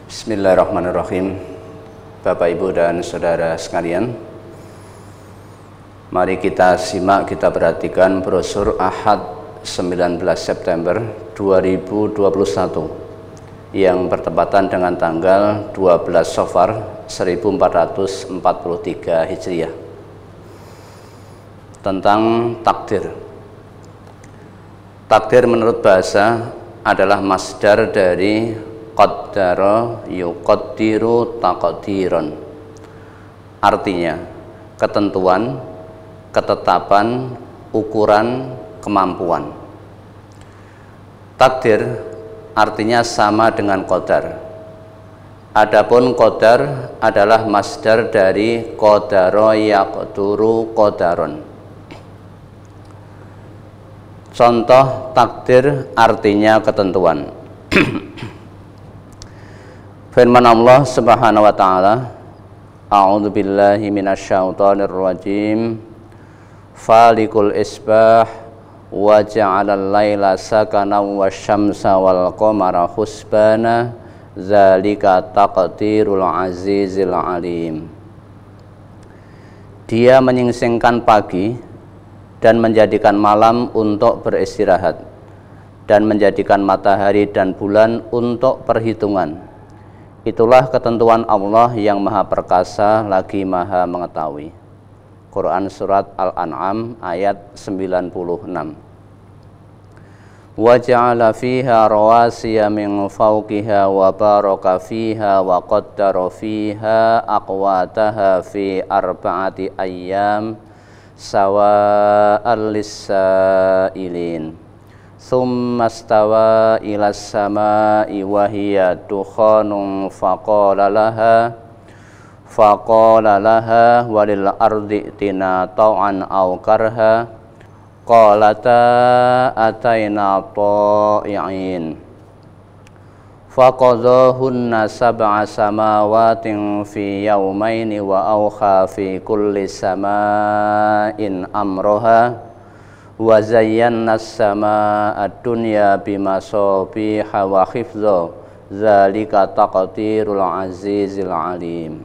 Bismillahirrahmanirrahim. Bapak, Ibu, dan Saudara sekalian, mari kita simak, kita perhatikan brosur Ahad 19 September 2021 yang bertepatan dengan tanggal 12 Safar 1443 Hijriah tentang takdir. Takdir menurut bahasa adalah masdar dari qaddara yuqaddiru taqdiran. Artinya ketentuan, ketetapan, ukuran, kemampuan. Takdir artinya sama dengan qadar. Adapun qadar adalah masdar dari qadara yaqduru qadaron. Contoh takdir artinya ketentuan. Firman Allah Subhanahu wa taala, A'udzu billahi minasyaitonir rajim. Falikul isbah wa ja'alal laila sakanan wasyamsa wal qamara husbana zalika taqdirul azizil alim. Dia menyingsingkan pagi dan menjadikan malam untuk beristirahat, dan menjadikan matahari dan bulan untuk perhitungan. Itulah ketentuan Allah yang maha perkasa lagi maha mengetahui. Quran Surat Al-An'am ayat 96. Wa ja'ala fiha rawasiya min fawqiha wa baraka fiha wa qaddara fiha aqwataha fi arba'ati ayyam sawa'al lis-sa'ilin. Thumma stawa ila samai wa hiya dukhanun faqala laha walil ardi tina tau'an aw karha qalata ataina ta'i'in faqadahunna sab'a samawatin fi yawmaini wa awha fi kulli sama'in amroha wa zayyana as-samaa'a ad-dunya bimasabiha wa hifdza zalika taqdirul azizil alim.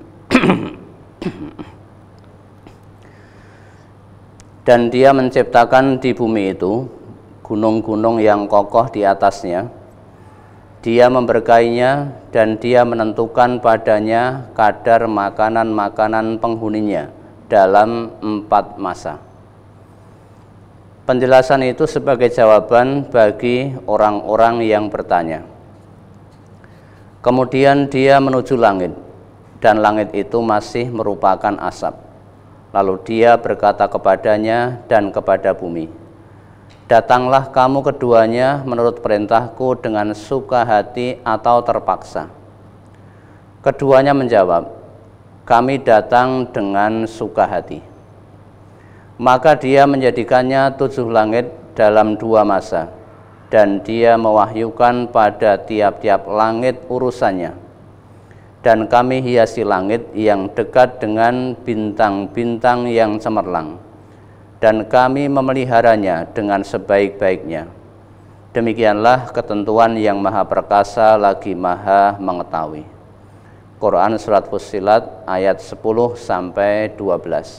Dan dia menciptakan di bumi itu gunung-gunung yang kokoh di atasnya. Dia memberkainya dan dia menentukan padanya kadar makanan-makanan penghuninya dalam 4 masa. Penjelasan itu sebagai jawaban bagi orang-orang yang bertanya. Kemudian dia menuju langit, dan langit itu masih merupakan asap. Lalu dia berkata kepadanya dan kepada bumi, datanglah kamu keduanya menurut perintahku dengan suka hati atau terpaksa. Keduanya menjawab, kami datang dengan suka hati. Maka dia menjadikannya 7 langit dalam 2 masa, dan dia mewahyukan pada tiap-tiap langit urusannya. Dan kami hiasi langit yang dekat dengan bintang-bintang yang cemerlang, dan kami memeliharanya dengan sebaik-baiknya. Demikianlah ketentuan yang maha perkasa lagi maha mengetahui. Quran Surat Fussilat ayat 10-12.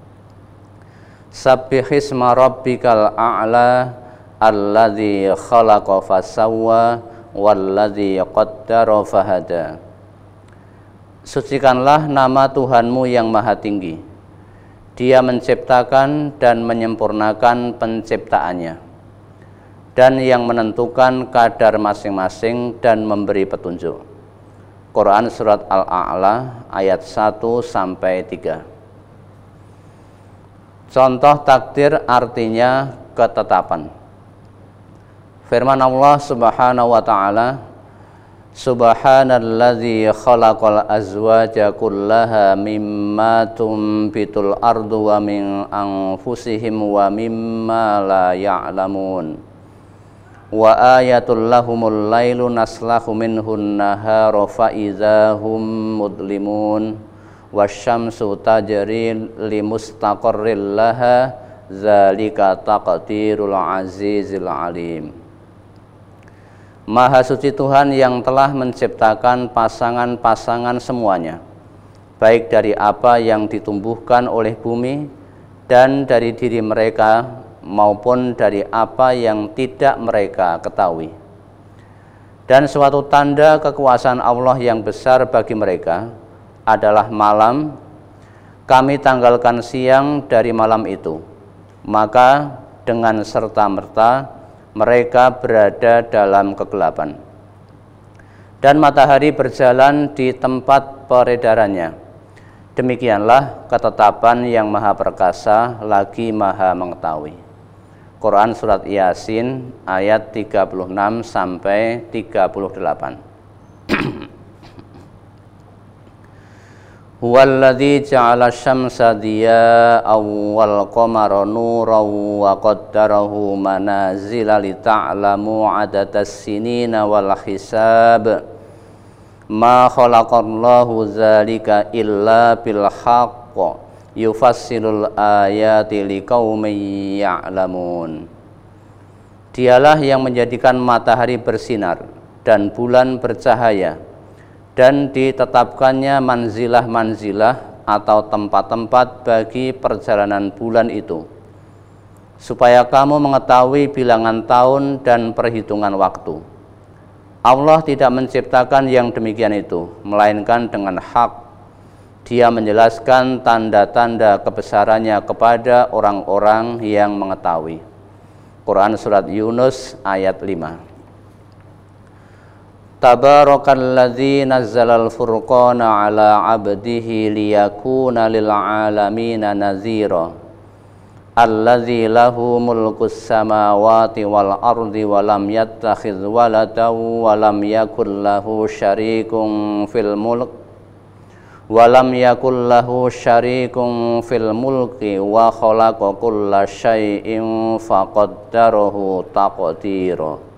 Sabbihisma rabbikal a'la alladzi khalaqa fasawwa walladzi qaddara fahada. Sucikanlah nama Tuhanmu yang maha tinggi. Dia menciptakan dan menyempurnakan penciptaannya, dan yang menentukan kadar masing-masing dan memberi petunjuk. Quran Surat Al-A'la ayat 1-3. Contoh takdir artinya ketetapan. Firman Allah Subhanahu wa taala, Subhanalladzi khalaqal azwaja kullaha mimma tumbitul ardu wa min anfusihim wa mimma la ya'lamun. Wa ayatul lahumul lailu naslahu minhun nahara fa idzahum mudlimun. Wasyamsu tajri limustaqarril laha zalika taqdirul azizil alim. Maha suci Tuhan yang telah menciptakan pasangan-pasangan semuanya, baik dari apa yang ditumbuhkan oleh bumi dan dari diri mereka maupun dari apa yang tidak mereka ketahui. Dan suatu tanda kekuasaan Allah yang besar bagi mereka adalah malam. Kami tanggalkan siang dari malam itu, maka dengan serta-merta mereka berada dalam kegelapan. Dan matahari berjalan di tempat peredarannya. Demikianlah ketetapan yang maha perkasa lagi maha mengetahui. Quran Surat Yasin ayat 36 sampai 38. Huwallazi ja'ala syamsa diya'an wal qamara nuran wa qaddarahu manazila lita'lamu 'adadas sinina wal hisab. Ma khalaqallahu dzalika illa bil haqq yufassilul ayati liqaumin ya'lamun. Dialah yang menjadikan matahari bersinar dan bulan bercahaya, dan ditetapkannya manzilah-manzilah atau tempat-tempat bagi perjalanan bulan itu, supaya kamu mengetahui bilangan tahun dan perhitungan waktu. Allah tidak menciptakan yang demikian itu, melainkan dengan hak. Dia menjelaskan tanda-tanda kebesarannya kepada orang-orang yang mengetahui. Quran Surat Yunus ayat 5. Tabarakalladzi nazzalal furqana ala 'abdihi liyakuna lil 'alamina nazira. Alladzi lahu mulkus samawati wal ardi wa lam yattakhidz waladan wa lam yakul lahu syarikun fil mulk wa lam yakul lahu syarikun fil mulki wa khalaqa kulla syai'in faqaddarahu taqdira.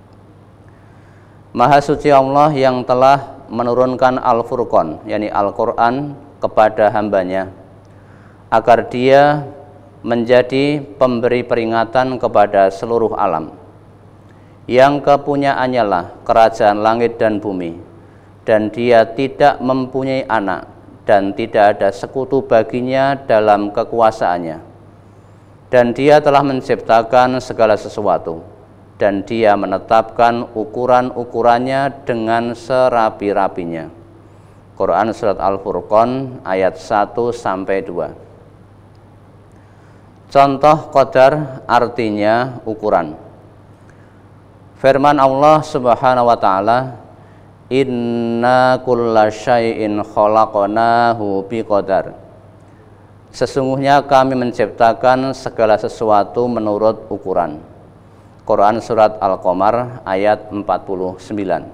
Maha suci Allah yang telah menurunkan Al-Furqan, yakni Al-Quran, kepada hambanya, agar dia menjadi pemberi peringatan kepada seluruh alam, yang kepunyaannya lah kerajaan langit dan bumi, dan dia tidak mempunyai anak, dan tidak ada sekutu baginya dalam kekuasaannya. Dan dia telah menciptakan segala sesuatu, dan dia menetapkan ukuran-ukurannya dengan serapi-rapinya. Quran Surat Al-Furqan ayat 1-2. Contoh qadar artinya ukuran. Firman Allah Subhanahu wa taala, "Inna kulla syai'in khalaqnahu biqadar." Sesungguhnya kami menciptakan segala sesuatu menurut ukuran. Quran Surat Al-Qamar ayat 49.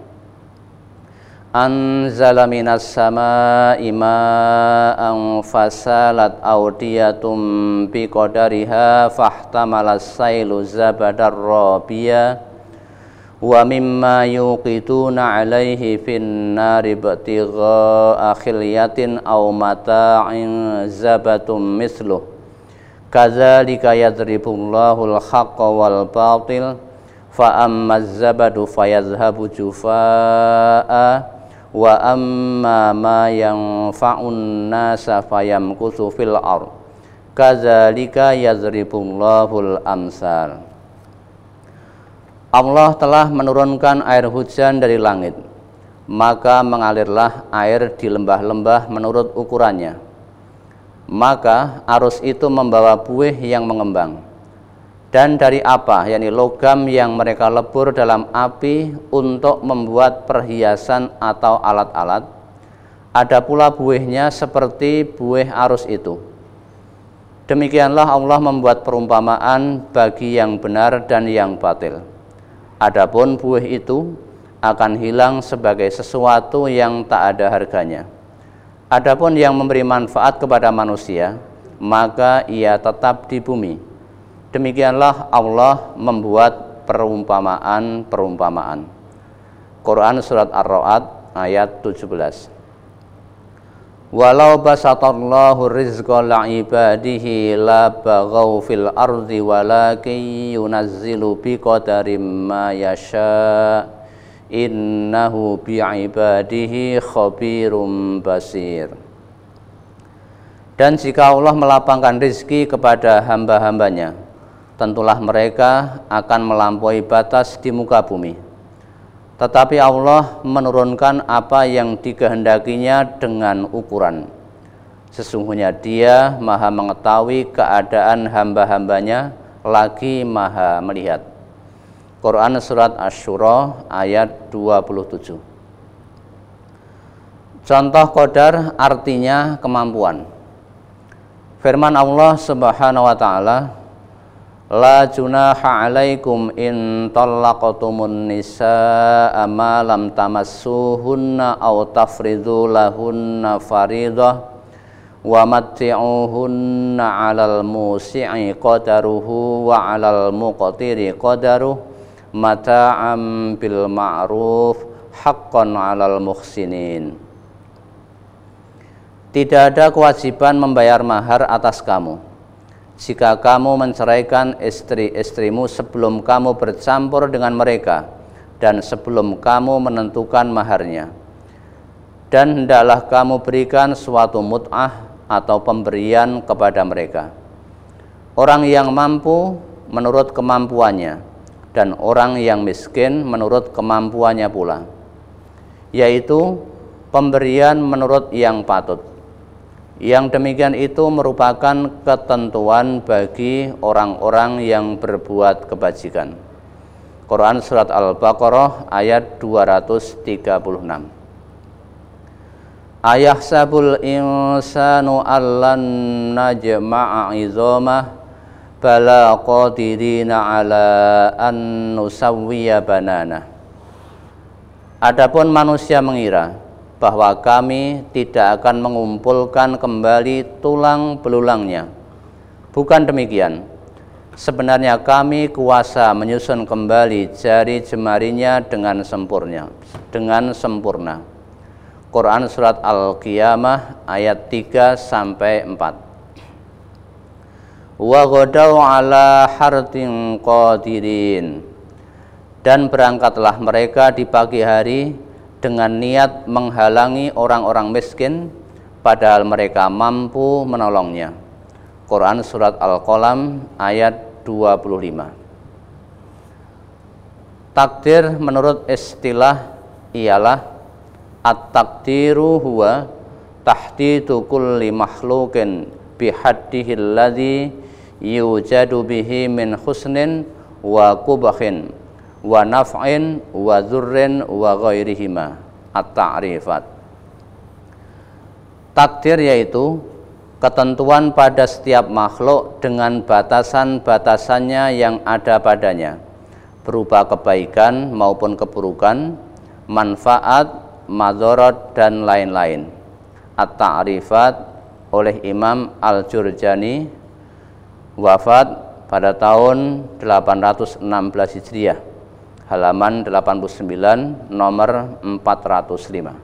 Anzala minas samaa'i ma'an fasalat awdiyatum biqadariha fahtamalas sailu zabadar rabiya wa mimma yuqituna alaihi fin nari btigha'a khilyatin aw mata'in zabatum misluh. Kadzalika yadribullahu al-haqqa wal batil fa ammaz zabadu fayadhhabu jufaa'a wa amma ma yanfa'un nasa fayamkuthu fil ardh. Kadzalika yadribullahu al-amsal. Allah telah menurunkan air hujan dari langit, maka mengalirlah air di lembah-lembah menurut ukurannya. Maka arus itu membawa buih yang mengembang. Dan dari apa, yakni logam yang mereka lebur dalam api untuk membuat perhiasan atau alat-alat. Ada pula buihnya seperti buih arus itu. Demikianlah Allah membuat perumpamaan bagi yang benar dan yang batil. Adapun buih itu akan hilang sebagai sesuatu yang tak ada harganya. Adapun yang memberi manfaat kepada manusia, maka ia tetap di bumi. Demikianlah Allah membuat perumpamaan-perumpamaan. Quran Surat Ar-Ra'd ayat 17. Walau basatallahu rizqa li'ibadihi la baghaw fil ardi walakin yunazzilu biqadarin ma yasha' innahu bi'ibadihi khabirum basir. Dan jika Allah melapangkan rizki kepada hamba-hambanya, tentulah mereka akan melampaui batas di muka bumi. Tetapi Allah menurunkan apa yang dikehendakinya dengan ukuran. Sesungguhnya Dia Maha mengetahui keadaan hamba-hambanya, lagi Maha melihat. Quran Surat Asy-Syura ayat 27. Contoh qadar artinya kemampuan. Firman Allah Subhanahu wa taala, la junaha alaikum in talaqtumun nisaa ma lam tamassuhunna aw tafridu lahunna faridah wa matti'uhunna 'alal musi'i qadaruhu wa 'alal muqtiri qadaruhu mata'am bil ma'ruf haqqan 'alal muhsinin. Tidak ada kewajiban membayar mahar atas kamu jika kamu menceraikan istri-istrimu sebelum kamu bercampur dengan mereka dan sebelum kamu menentukan maharnya. Dan hendaklah kamu berikan suatu mut'ah atau pemberian kepada mereka. Orang yang mampu menurut kemampuannya dan orang yang miskin menurut kemampuannya pula, yaitu pemberian menurut yang patut. Yang demikian itu merupakan ketentuan bagi orang-orang yang berbuat kebajikan. Quran Surat Al-Baqarah ayat 236. Ayahsabul insanu allan najma'a izamah bala qadirina ala an nusawwiya banana. Adapun manusia mengira bahwa kami tidak akan mengumpulkan kembali tulang belulangnya. Bukan demikian. Sebenarnya kami kuasa menyusun kembali jari jemarinya dengan sempurna. Quran Surat Al-Qiyamah ayat 3-4. Wa ghadaw ala hartin qadirin. Dan berangkatlah mereka di pagi hari dengan niat menghalangi orang-orang miskin, padahal mereka mampu menolongnya. Quran Surat Al-Qalam ayat 25. Takdir menurut istilah ialah at-taqdiru huwa tahdidu kulli makhluqin bihaddihi alladhi yujadu bihi min husnin wa qubhin wa naf'in wa dzurrin wa ghairihima. At-ta'rifat. Takdir yaitu ketentuan pada setiap makhluk dengan batasan-batasannya yang ada padanya, berupa kebaikan maupun keburukan, manfaat, madharat dan lain-lain. At-Ta'rifat oleh Imam Al-Jurjani, wafat pada tahun 816 Hijriah, halaman 89, nomor 405.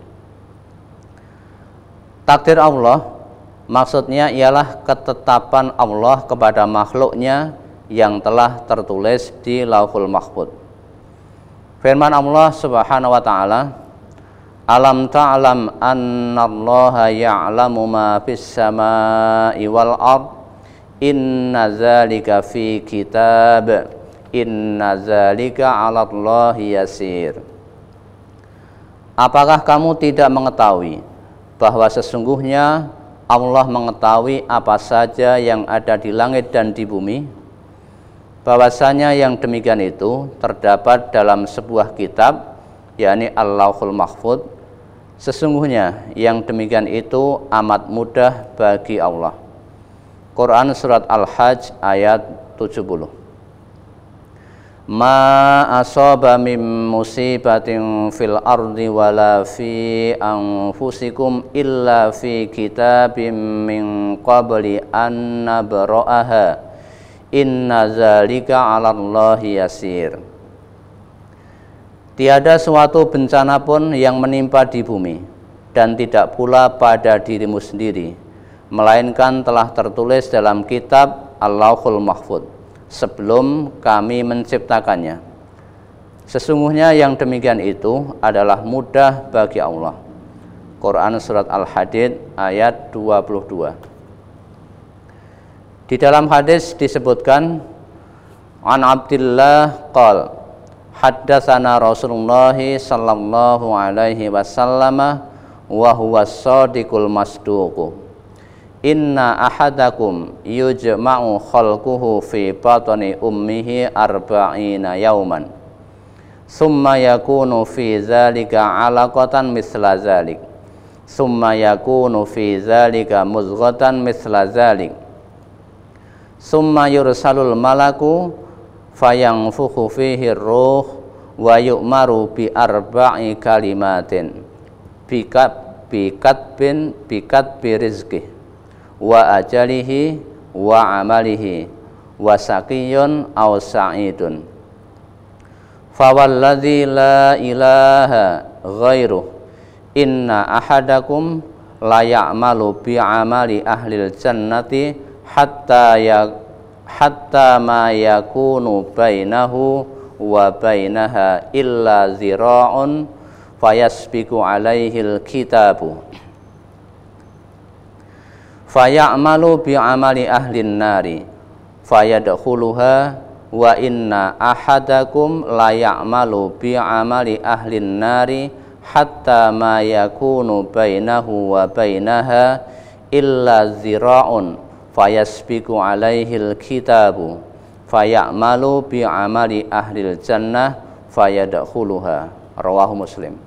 Takdir Allah maksudnya ialah ketetapan Allah kepada makhluknya yang telah tertulis di Lauhul Mahfuz. Firman Allah Subhanahu wa taala, alam ta'lam annallaha ya'lamu ma fis samai wal ard inna dzalika fi kitab inna dzalika 'alallahi yasir. Apakah kamu tidak mengetahui bahwa sesungguhnya Allah mengetahui apa saja yang ada di langit dan di bumi? Bahwasanya yang demikian itu terdapat dalam sebuah kitab, yakni Al-Lauhul Mahfuz. Sesungguhnya yang demikian itu amat mudah bagi Allah. Quran Surat Al-Hajj ayat 70. Ma asaba min musibatin fil ardi wala fi anfusikum illa fi kitabim min qabli an nabra'aha inna dzalika 'alallahi yasir. Tiada suatu bencana pun yang menimpa di bumi dan tidak pula pada dirimu sendiri, melainkan telah tertulis dalam kitab Al-Lauhul Mahfuz sebelum kami menciptakannya. Sesungguhnya yang demikian itu adalah mudah bagi Allah. Quran surat Al-Hadid ayat 22. Di dalam hadis disebutkan, an Abdillah qala haddatsana Rasulullah sallallahu alaihi wasallam wa huwa shadiqul masduq. Inna ahadakum yujma'u khalquhu fi batni ummihi arba'ina yawman. Summa yakunu fi zalika 'alaqatan misla zalik. Summa yakunu fi zalika muzghatan misla zalik. Summa yursalul malaku fayanfukhu fihi ruh wa yu'maru bi arba'i kalimatin bi rizqih wa ajalihi wa amalihi wa saqiyun aw sa'idun. Fawalladzi la ilaha ghairuh inna ahadakum la ya'malu bi amali ahlil jannati hatta ma yakunu bainahu wa bainaha illa zira'un fayasbiqu alaihil kitabu fayamalu bi amali ahlin nari fayadkhuluha wa inna ahadakum la ya'malu bi amali ahlin nari hatta ma yakunu bainahu wa bainaha illa zira'un fayasbiqu alaihil kitabu fayamalu bi amali ahlil jannah fayadkhuluha. Rawahu Muslim.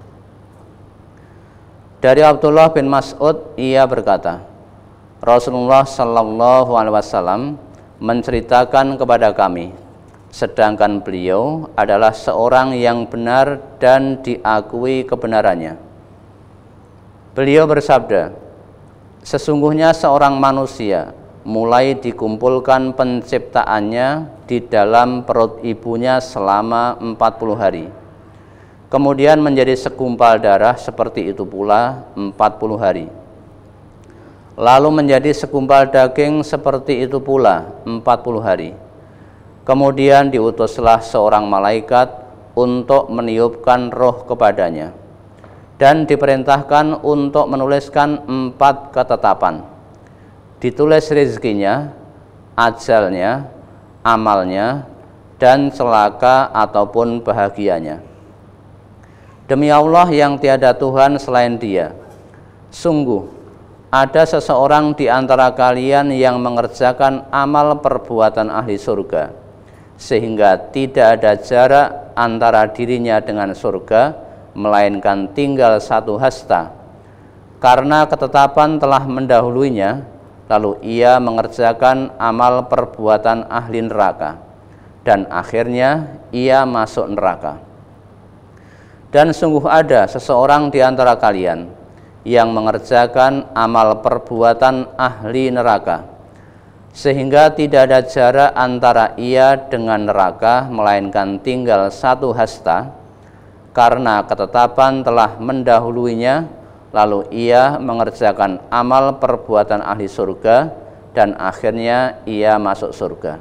Dari Abdullah bin Mas'ud, ia berkata, Rasulullah sallallahu alaihi wasallam menceritakan kepada kami, sedangkan beliau adalah seorang yang benar dan diakui kebenarannya. Beliau bersabda, sesungguhnya seorang manusia mulai dikumpulkan penciptaannya di dalam perut ibunya selama 40 hari. Kemudian menjadi segumpal darah seperti itu pula 40 hari. Lalu menjadi segumpal daging seperti itu pula 40 hari. Kemudian diutuslah seorang malaikat untuk meniupkan roh kepadanya dan diperintahkan untuk menuliskan 4 ketetapan. Ditulis rezekinya, ajalnya, amalnya, dan celaka ataupun bahagianya. Demi Allah yang tiada Tuhan selain Dia, sungguh ada seseorang di antara kalian yang mengerjakan amal perbuatan ahli surga, sehingga tidak ada jarak antara dirinya dengan surga, melainkan tinggal 1 hasta. Karena ketetapan telah mendahuluinya, lalu ia mengerjakan amal perbuatan ahli neraka, dan akhirnya ia masuk neraka. Dan sungguh ada seseorang di antara kalian yang mengerjakan amal perbuatan ahli neraka, sehingga tidak ada jarak antara ia dengan neraka, melainkan tinggal 1 hasta. Karena ketetapan telah mendahuluinya, lalu ia mengerjakan amal perbuatan ahli surga, dan akhirnya ia masuk surga.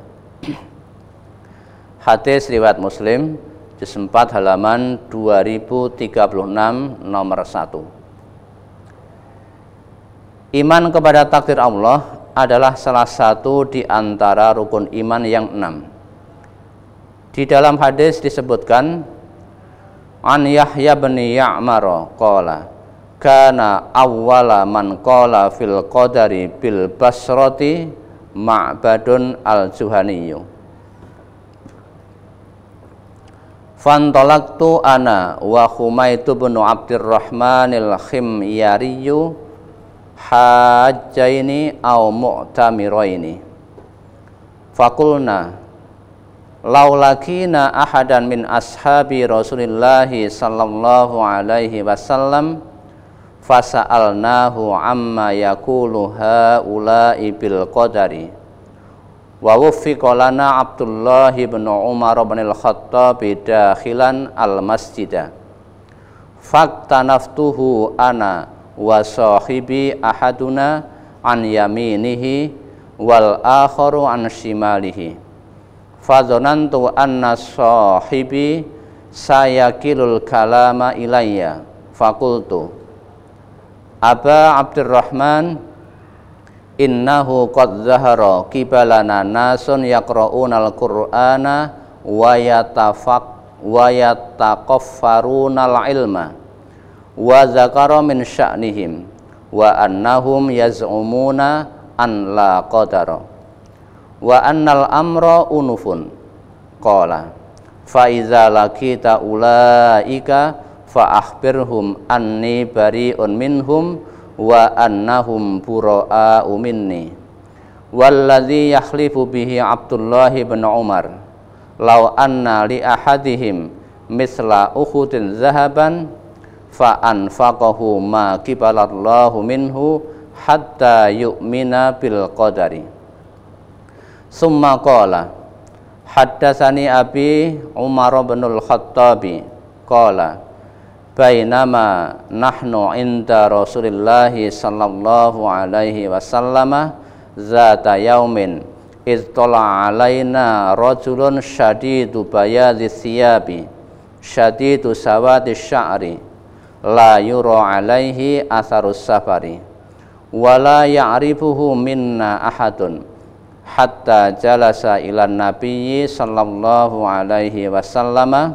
Hadis riwayat Muslim, juz 4 halaman 2036 nomor 1. Iman kepada takdir Allah adalah salah satu di antara rukun iman yang 6. Di dalam hadis disebutkan, an Yahya bin Ya'mar qala kana awwala man qala fil qadari bil Basrati Ma'badun al-Juhaniyyu. Fantolaktu ana wa Humaytu bin Abdurrahmanil Khimyariyyu hajjaini aw mu'tamiraini. Fakulna laulakina ahadan min ashabi Rasulillahi sallallahu alaihi wasallam fasa'alnahu amma yaqulu haula'i bil qadari wa wuffiqa lana Abdullah bin Umar bin al-Khattab dakhilan al-masjidah faktanaftuhu ana wa sahibi ahaduna an yaminihi wal akharu an shimalihi fadzanantu anna sahibi sayakilul kalama ilayya fakultu Aba Abdurrahman innahu qad zahara kibalana nasun yaqra'unal qur'ana wa yataqaffarunal ilma wa zakara min sya'nihim wa annahum yaz'umuna an la qadara wa annal amra unufun qala fa iza laqita ulaika fa akhbirhum anni bari'un minhum wa annahum bura'u minni walladzi yakhlifu bihi Abdullah bin Umar law anna li ahadihim misla ukhudin zahaban fa anfaqahu ma qibalallahu minhu hatta yu'mina bil qadari. Summa qala haddatsani abi Umar bin al-Khattabi qala bainama nahnu inda Rasulillah sallallahu alaihi wasallam zata yaumin iz tala alaina rajulun syadidu bayadhi thiyabi syadidu sawadi sya'ri la yura alaihi atharus safari wala ya'rifuhu minna ahadun hatta jalasa ilan nabiyyi sallallahu alaihi wasallam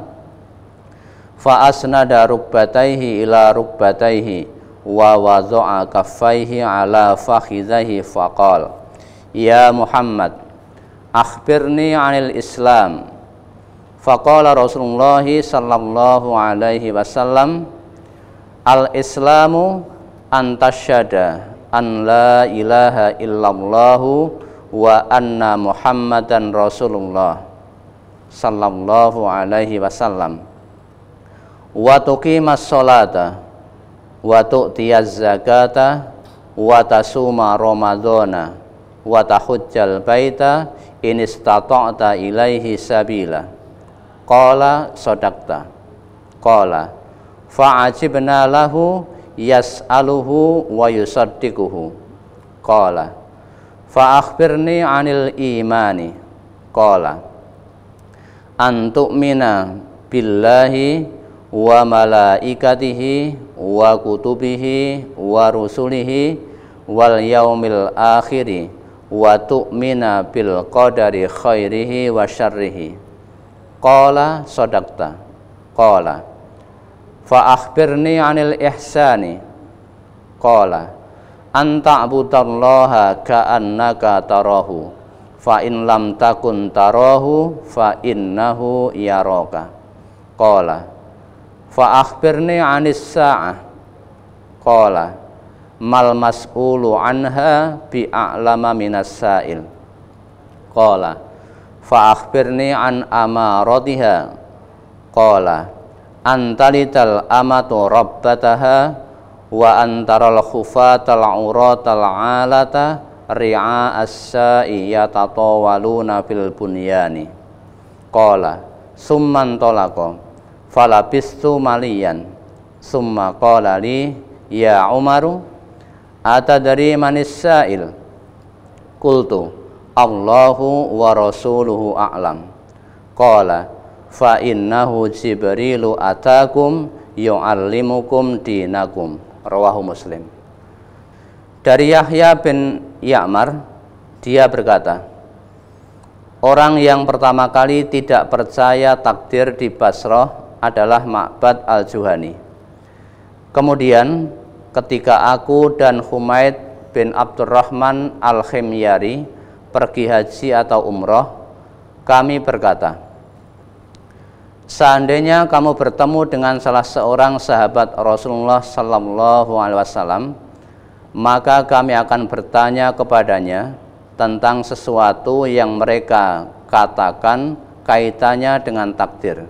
fa asnada rukbatayhi ila rukbatayhi wa wadha'a kaffayhi ala fakhidhihi faqala ya Muhammad akhbirni 'anil Islam. Faqala Rasulullah sallallahu alaihi wasallam al-islamu an tasyhada an la ilaha illallahu wa anna Muhammadan Rasulullah sallallahu alaihi wasallam wa tuqimas sholata wa tu'tiyaz zakata wa tasuma ramadhana wa tahujjal baita in istata'ta ilaihi sabila. Qala sadaqta. Qala fa'ajibna lahu yas'aluhu wa yusaddiquhu. Qala fa akhbirni 'anil imani. Qala an tu'mina billahi wa malaikatihi wa kutubihi wa rusulihi wal yaumil akhiri wa tu'mina bil qadari khairihi wa syarrihi. Qala sadaqta. Qala fa akhbirni 'anil ihsani. Qala an ta'budallaha ka'annaka tarahu fa in lam takun tarahu fa innahu yaraka. Qala fa akhbirni 'anis sa'ah. Qala mal mas'ulu anha bi a'lama minas sa'il. Qala fa akhbirni an amaratiha. Qala antalital amatu rabbataha wa antaral khufatal uratal alata ri'a as-sa'i yatatawaluna fil bunyani. Qala summan talaqa falabistu maliyan summa qala li ya Umaru atadari manis sa'il. Qultu Allahu wa rasuluhu a'lam. Qala fa innahu Jibrilu atakum yu'allimukum dinakum. Rawahu Muslim. Dari Yahya bin Ya'mar, dia berkata, orang yang pertama kali tidak percaya takdir di Basrah adalah Ma'bad al-Juhani. Kemudian ketika aku dan Humaid bin Abdurrahman al-Khimyari pergi haji atau umroh, kami berkata, seandainya kamu bertemu dengan salah seorang sahabat Rasulullah sallallahu alaihi wasallam, maka kami akan bertanya kepadanya tentang sesuatu yang mereka katakan kaitannya dengan takdir.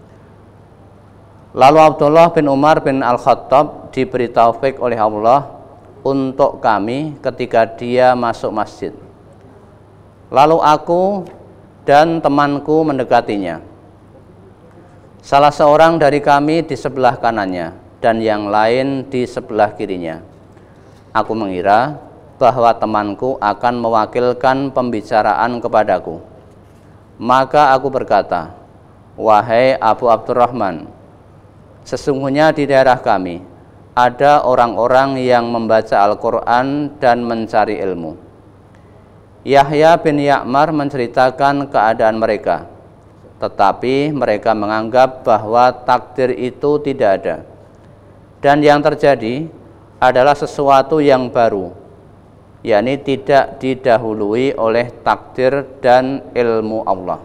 Lalu Abdullah bin Umar bin Al-Khattab diberi taufik oleh Allah untuk kami ketika dia masuk masjid. Lalu aku dan temanku mendekatinya. Salah seorang dari kami di sebelah kanannya dan yang lain di sebelah kirinya. Aku mengira bahwa temanku akan mewakilkan pembicaraan kepadaku. Maka aku berkata, Wahai Abu Abdurrahman, sesungguhnya di daerah kami ada orang-orang yang membaca Al-Quran dan mencari ilmu. Yahya bin Ya'mar menceritakan keadaan mereka, tetapi mereka menganggap bahwa takdir itu tidak ada, dan yang terjadi adalah sesuatu yang baru, yakni tidak didahului oleh takdir dan ilmu Allah.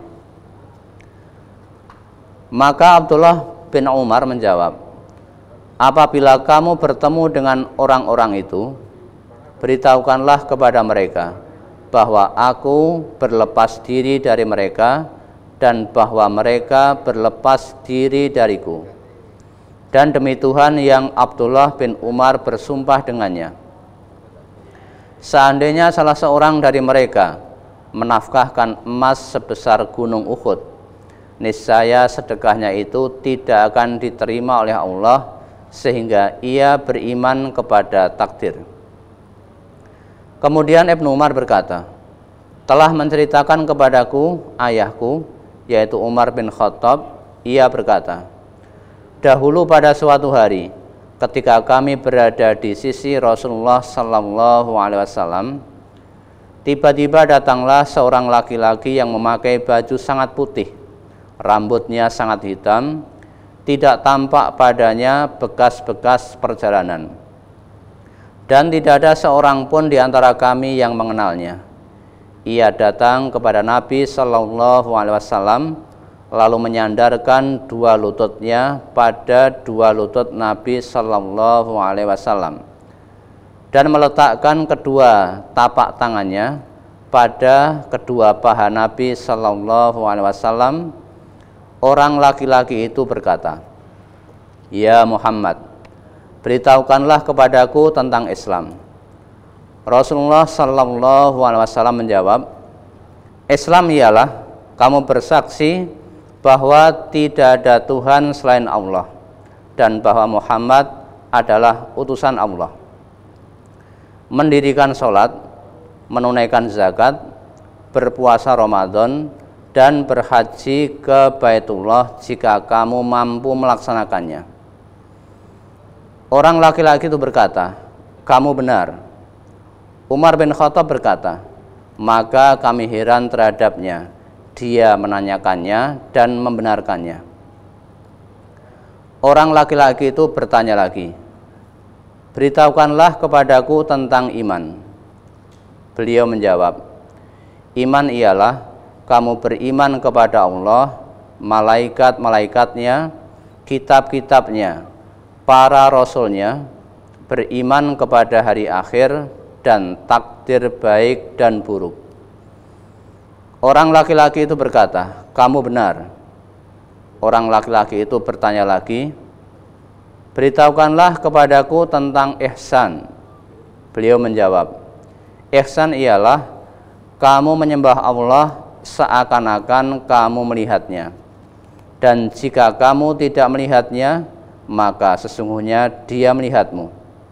Maka Abdullah bin Umar menjawab, apabila kamu bertemu dengan orang-orang itu, beritahukanlah kepada mereka bahwa aku berlepas diri dari mereka dan bahwa mereka berlepas diri dariku. Dan demi Tuhan yang Abdullah bin Umar bersumpah dengannya, seandainya salah seorang dari mereka menafkahkan emas sebesar gunung Uhud, niscaya sedekahnya itu tidak akan diterima oleh Allah, sehingga ia beriman kepada takdir. Kemudian Ibnu Umar berkata, telah menceritakan kepadaku ayahku, yaitu Umar bin Khattab. Ia berkata, dahulu pada suatu hari ketika kami berada di sisi Rasulullah Sallallahu Alaihi Wasallam, tiba-tiba datanglah seorang laki-laki yang memakai baju sangat putih, rambutnya sangat hitam, tidak tampak padanya bekas-bekas perjalanan, dan tidak ada seorang pun di antara kami yang mengenalnya. Ia datang kepada Nabi Sallallahu Alaihi Wasallam, lalu menyandarkan dua lututnya pada dua lutut Nabi Sallallahu Alaihi Wasallam, dan meletakkan kedua tapak tangannya pada kedua paha Nabi Sallallahu Alaihi Wasallam. Orang laki-laki itu berkata, ya Muhammad, beritahukanlah kepadaku tentang Islam. Rasulullah Sallallahu Alaihi Wasallam menjawab, Islam ialah kamu bersaksi bahwa tidak ada Tuhan selain Allah dan bahwa Muhammad adalah utusan Allah, mendirikan sholat, menunaikan zakat, berpuasa Ramadan, dan berhaji ke Baitullah jika kamu mampu melaksanakannya. Orang laki-laki itu berkata, kamu benar. Umar bin Khattab berkata, maka kami heran terhadapnya. Dia menanyakannya dan membenarkannya. Orang laki-laki itu bertanya lagi, beritahukanlah kepadaku tentang iman. Beliau menjawab, iman ialah kamu beriman kepada Allah, malaikat-malaikatnya, kitab-kitabnya, para rasulnya, beriman kepada hari akhir, dan takdir baik dan buruk. Orang laki-laki itu berkata, kamu benar. Orang laki-laki itu bertanya lagi, beritahukanlah kepadaku tentang ihsan. Beliau menjawab, ihsan ialah kamu menyembah Allah seakan-akan kamu melihatnya, dan jika kamu tidak melihatnya, maka sesungguhnya dia melihatmu.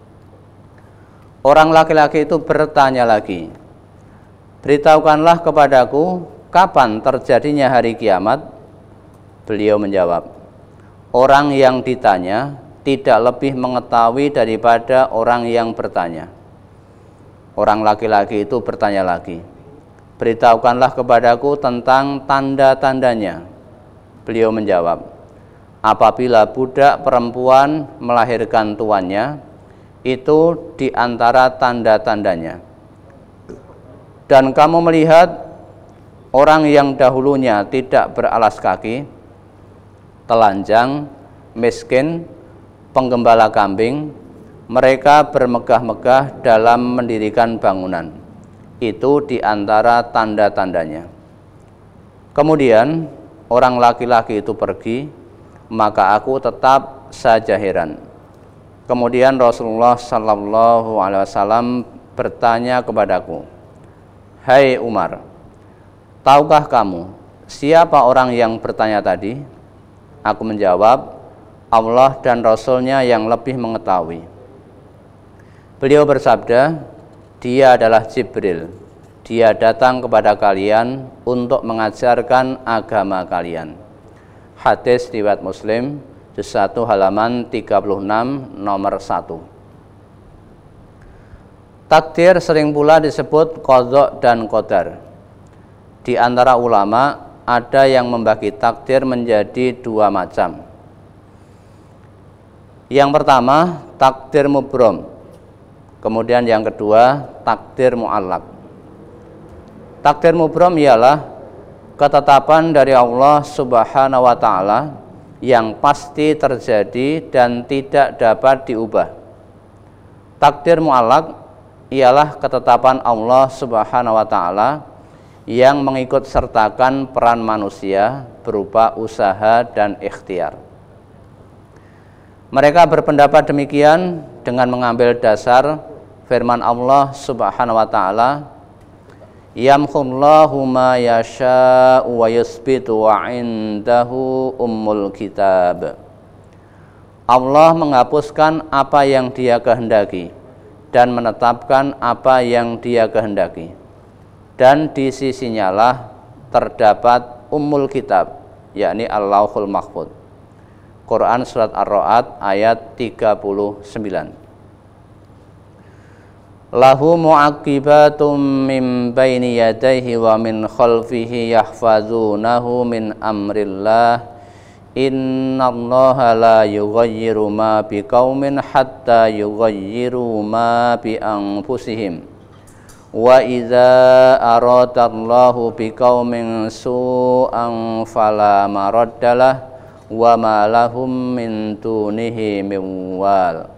Orang laki-laki itu bertanya lagi, beritahukanlah kepadaku kapan terjadinya hari kiamat. Beliau menjawab, orang yang ditanya tidak lebih mengetahui daripada orang yang bertanya. Orang laki-laki itu bertanya lagi, beritahukanlah kepadaku tentang tanda-tandanya. Beliau menjawab, apabila budak perempuan melahirkan tuannya, itu di antara tanda-tandanya. Dan kamu melihat orang yang dahulunya tidak beralas kaki, telanjang, miskin, penggembala kambing, mereka bermegah-megah dalam mendirikan bangunan. Itu di antara tanda-tandanya. Kemudian orang laki-laki itu pergi, maka aku tetap saja heran. Kemudian Rasulullah Sallallahu Alaihi Wasallam bertanya kepadaku, hai Umar, tahukah kamu siapa orang yang bertanya tadi? Aku menjawab, Allah dan Rasulnya yang lebih mengetahui. Beliau bersabda, dia adalah Jibril. Dia datang kepada kalian untuk mengajarkan agama kalian. Hadis riwayat Muslim, juz 1 halaman 36 nomor 1. Takdir sering pula disebut qadha dan qadar. Di antara ulama ada yang membagi takdir menjadi dua macam. Yang pertama, takdir mubrom. Kemudian yang kedua, takdir mu'allaq. Takdir mubrom ialah ketetapan dari Allah Subhanahu wa Ta'ala yang pasti terjadi dan tidak dapat diubah. Takdir mu'allaq ialah ketetapan Allah Subhanahu wa Ta'ala yang mengikut sertakan peran manusia berupa usaha dan ikhtiar. Mereka berpendapat demikian dengan mengambil dasar firman Allah Subhanahu wa Ta'ala, yamhullahu ma yasha'u wa yusbitu wa indahu ummul kitab. Allah menghapuskan apa yang Dia kehendaki dan menetapkan apa yang Dia kehendaki. Dan di sisinya lah terdapat ummul kitab, yakni Al-Lauhul Mahfuz. Quran surat Ar-Ra'd ayat 39. Lahu mu'aqibatum min baini yadayhi wa min khalfihi yahfazunahu min amrillah innallaha la yughayyiru ma biqaumin hatta yughayyiru ma bi anfusihim wa idza aradallahu biqaumin su'an fala maraddalah wa ma lahum min dunihi min wal.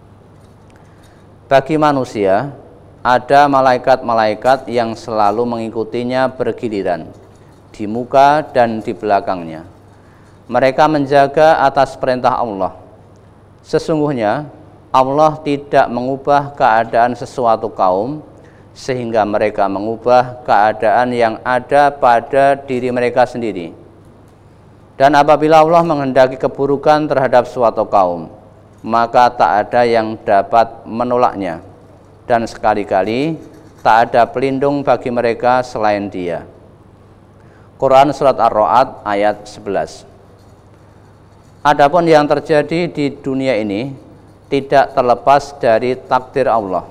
Bagi manusia, ada malaikat-malaikat yang selalu mengikutinya bergiliran, di muka dan di belakangnya. Mereka menjaga atas perintah Allah. Sesungguhnya, Allah tidak mengubah keadaan sesuatu kaum, sehingga mereka mengubah keadaan yang ada pada diri mereka sendiri. Dan apabila Allah menghendaki keburukan terhadap suatu kaum, maka tak ada yang dapat menolaknya, dan sekali-kali tak ada pelindung bagi mereka selain Dia. Quran surat Ar-Ra'd ayat 11. Adapun yang terjadi di dunia ini tidak terlepas dari takdir Allah.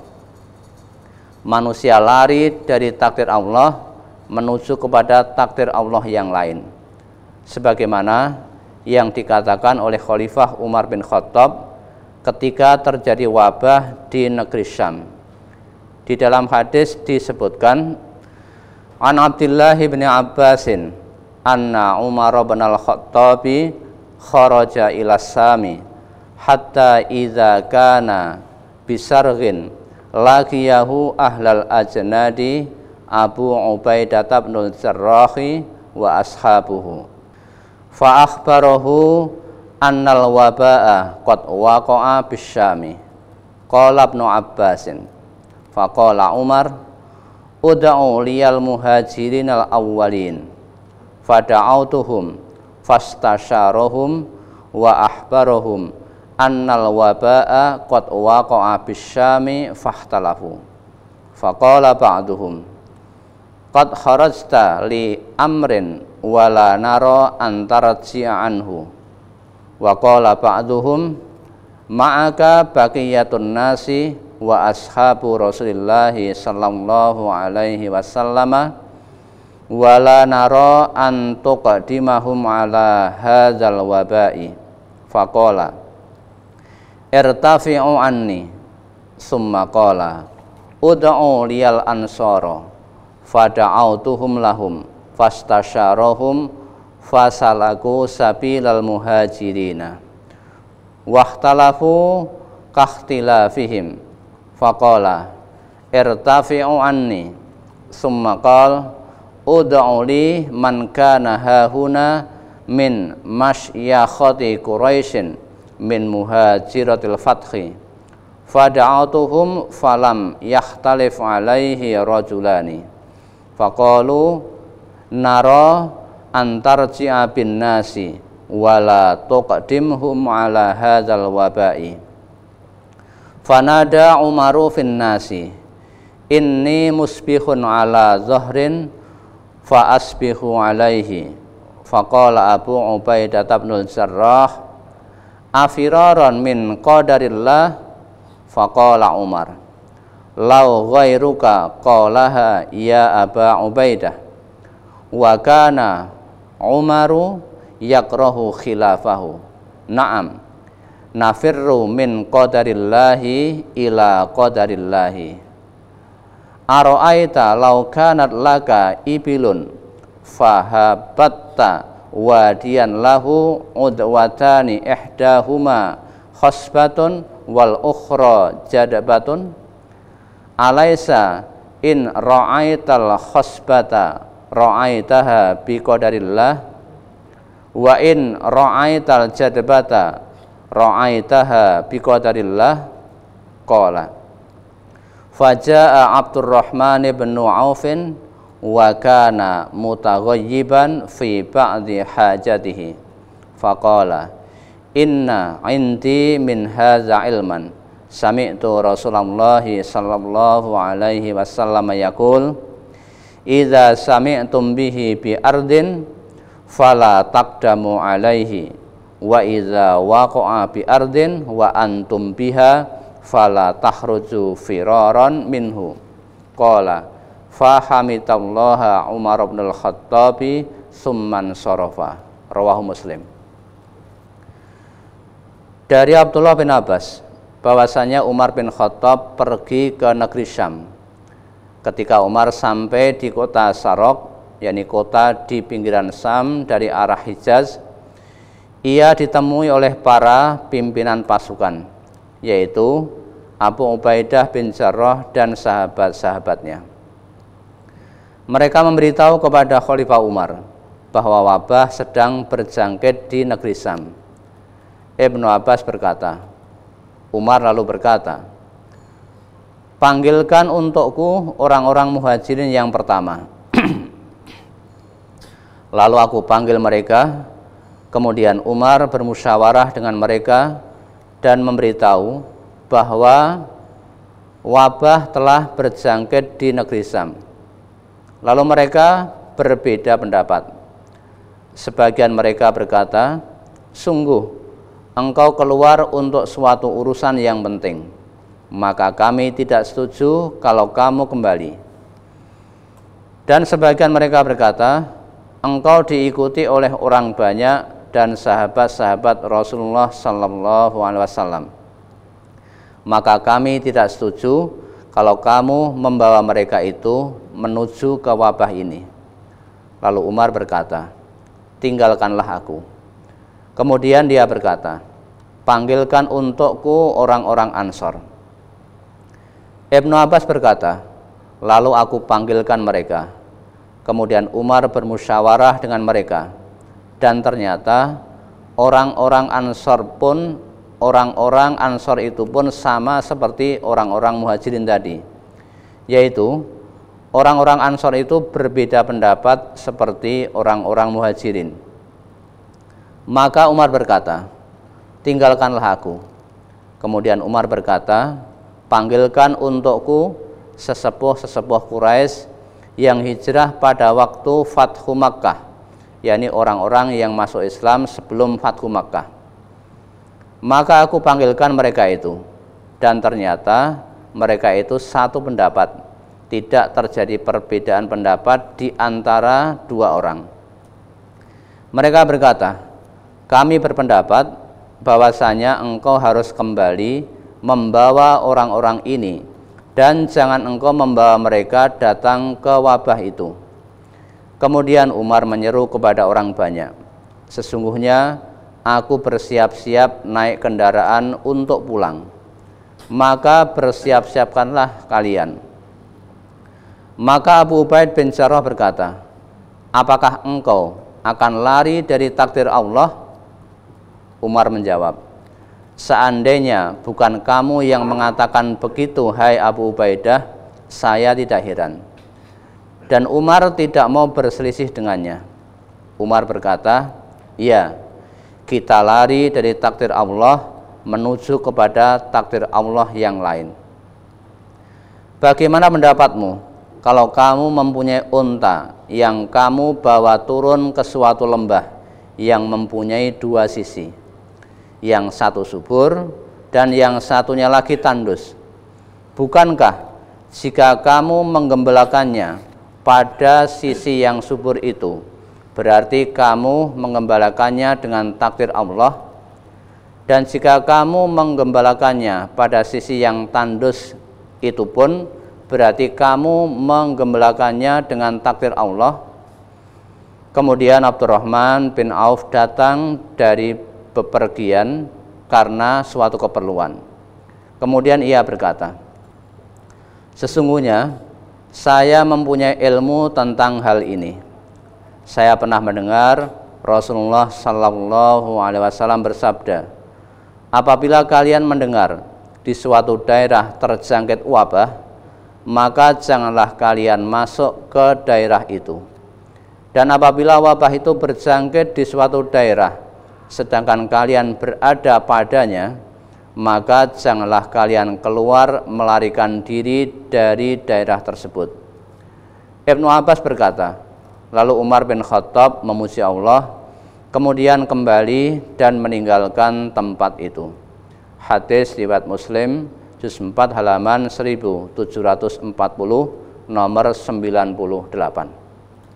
Manusia lari dari takdir Allah menuju kepada takdir Allah yang lain, sebagaimana yang dikatakan oleh Khalifah Umar bin Khattab ketika terjadi wabah di negeri Syam. Di dalam hadis disebutkan, an Abdullah bin Abbasin anna Umar bin al-Khattabi kharaja ila Sami hatta idza kana bisarghin laqiyahu ahlal ajnadi Abu Ubaidah bin Jarrah wa ashabuhu fa akhbarahu annal waba'a qad waqa'a bisyami. Qala Ibnu Abbasin faqala Umar ud'u liyal muhajirin al-awwalin fada'autuhum fastasharahum wa ahbarahum annal waba'a qad waqa'a bisyami fahtalafu. Faqala ba'duhum qad kharajta li amrin wala nara antarji'a anhu. Wa qala ba'duhum ma'aka baqiyatun nasi wa ashabu Rasulillah sallallahu alaihi wasallam wa la nara an tuqaddimahum ala hadzal waba'i. Faqala irtafi'u anni summa qala ud'u liyal ansara fada'autuhum lahum fastasharahum fasalaku sabilal muhajirina wahtalafu kakhtilafihim faqala irtafi'u anni summa qala ud'u li man kana hahuna min masyakhati Quraisyin min muhajiratil fathi fada'atuhum falam yakhtalif alaihi rajulani faqalu nara antarji'a bin nasi wala tuqdimhum ala hadzal waba'i. Fanada Umaru fin nasi inni musbihun ala zahrin fa asbihu alaihi Faqala Abu Ubaidah bin Jarrah, afiraron min qadarillah. Faqala Umar, lau ghairuka qalaha ya Aba Ubaidah, wa kana Umaru yakrahu khilafahu. Naam, nafirru min qadarillahi ila qadarillahi. Ara'aita law kanat laka ibilun fahabatta wadiyan lahu udwatani ihdahuma khasbatun wal ukhra jadabatun, alaysa in ra'aital khasbata ra'aitaha biqadarillah wa in ra'aital jadbata ra'aitaha biqadarillah. Qala faja'a Abdurrahman bin Aufin wa kana mutaghayyiban fi ba'di hajatihi faqala inna indi min hadza ilman sami'tu Rasulullah sallallahu alaihi wasallam yaqul idza sami'tum bihi bi ardin fala taqdamu alaihi wa idza waqa'a bi ardin wa antum biha fala tahruju firaran minhu. Qala fahamidallaha Umar bin al-Khattabi summan sarafa. Rawahu Muslim. Dari Abdullah bin Abbas bahwasanya Umar bin Khattab pergi ke negeri Syam. Ketika Umar sampai di kota Sarok, yakni kota di pinggiran Syam dari arah Hijaz, ia ditemui oleh para pimpinan pasukan, yaitu Abu Ubaidah bin Jarrah dan sahabat-sahabatnya. Mereka memberitahu kepada Khalifah Umar bahwa wabah sedang berjangkit di negeri Syam. Ibnu Abbas berkata, Umar lalu berkata, panggilkan untukku orang-orang muhajirin yang pertama. Lalu aku panggil mereka. Kemudian Umar bermusyawarah dengan mereka dan memberitahu bahwa wabah telah berjangkit di negeri Syam. Lalu mereka berbeda pendapat. Sebagian mereka berkata, sungguh engkau keluar untuk suatu urusan yang penting, maka kami tidak setuju kalau kamu kembali. Dan sebagian mereka berkata, engkau diikuti oleh orang banyak dan sahabat-sahabat Rasulullah sallallahu alaihi wasallam, maka kami tidak setuju kalau kamu membawa mereka itu menuju ke wabah ini. Lalu Umar berkata, tinggalkanlah aku. Kemudian dia berkata, panggilkan untukku orang-orang Ansor. Ibnu Abbas berkata, lalu aku panggilkan mereka. Kemudian Umar bermusyawarah dengan mereka. Dan ternyata orang-orang Ansor itu pun sama seperti orang-orang Muhajirin tadi. Yaitu orang-orang Ansor itu berbeda pendapat seperti orang-orang Muhajirin. Maka Umar berkata, tinggalkanlah aku. Kemudian Umar berkata, panggilkan untukku sesepuh-sesepuh Quraisy yang hijrah pada waktu Fathu Makkah, yakni orang-orang yang masuk Islam sebelum Fathu Makkah. Maka aku panggilkan mereka itu, dan ternyata mereka itu satu pendapat, tidak terjadi perbedaan pendapat di antara dua orang. Mereka berkata, kami berpendapat bahwasanya engkau harus kembali membawa orang-orang ini dan jangan engkau membawa mereka datang ke wabah itu. Kemudian Umar menyeru kepada orang banyak, sesungguhnya aku bersiap-siap naik kendaraan untuk pulang, maka bersiap-siapkanlah kalian. Maka Abu Ubaidah bin Jarrah berkata, apakah engkau akan lari dari takdir Allah? Umar menjawab, seandainya bukan kamu yang mengatakan begitu, hai Abu Ubaidah, saya tidak heran. Dan Umar tidak mau berselisih dengannya. Umar berkata, ya, kita lari dari takdir Allah menuju kepada takdir Allah yang lain. Bagaimana pendapatmu kalau kamu mempunyai unta yang kamu bawa turun ke suatu lembah yang mempunyai dua sisi, yang satu subur dan yang satunya lagi tandus, bukankah jika kamu menggembalakannya pada sisi yang subur itu, berarti kamu menggembalakannya dengan takdir Allah? Dan jika kamu menggembalakannya pada sisi yang tandus itu pun, berarti kamu menggembalakannya dengan takdir Allah. Kemudian Abdurrahman bin Auf datang dari bepergian karena suatu keperluan. Kemudian ia berkata, sesungguhnya saya mempunyai ilmu tentang hal ini. Saya pernah mendengar Rasulullah Shallallahu Alaihi Wasallam bersabda, apabila kalian mendengar di suatu daerah terjangkit wabah, maka janganlah kalian masuk ke daerah itu. Dan apabila wabah itu berjangkit di suatu daerah, sedangkan kalian berada padanya, maka janganlah kalian keluar melarikan diri dari daerah tersebut. Ibnu Abbas berkata, lalu Umar bin Khattab memuji Allah, kemudian kembali dan meninggalkan tempat itu. Hadis riwayat Muslim, juz 4 halaman 1740, nomor 98.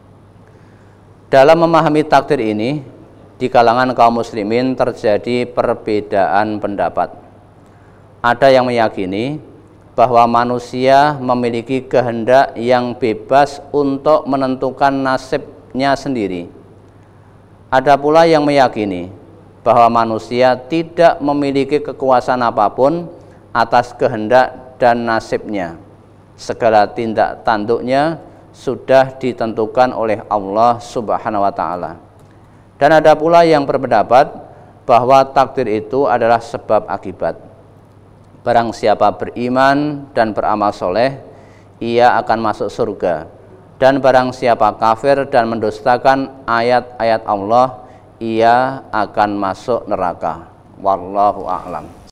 Dalam memahami takdir ini, di kalangan kaum muslimin terjadi perbedaan pendapat. Ada yang meyakini bahwa manusia memiliki kehendak yang bebas untuk menentukan nasibnya sendiri. Ada pula yang meyakini bahwa manusia tidak memiliki kekuasaan apapun atas kehendak dan nasibnya. Segala tindak tanduknya sudah ditentukan oleh Allah Subhanahu wa Ta'ala. Dan ada pula yang berpendapat bahwa takdir itu adalah sebab akibat. Barang siapa beriman dan beramal soleh, ia akan masuk surga. Dan barang siapa kafir dan mendustakan ayat-ayat Allah, ia akan masuk neraka. Wallahu a'lam.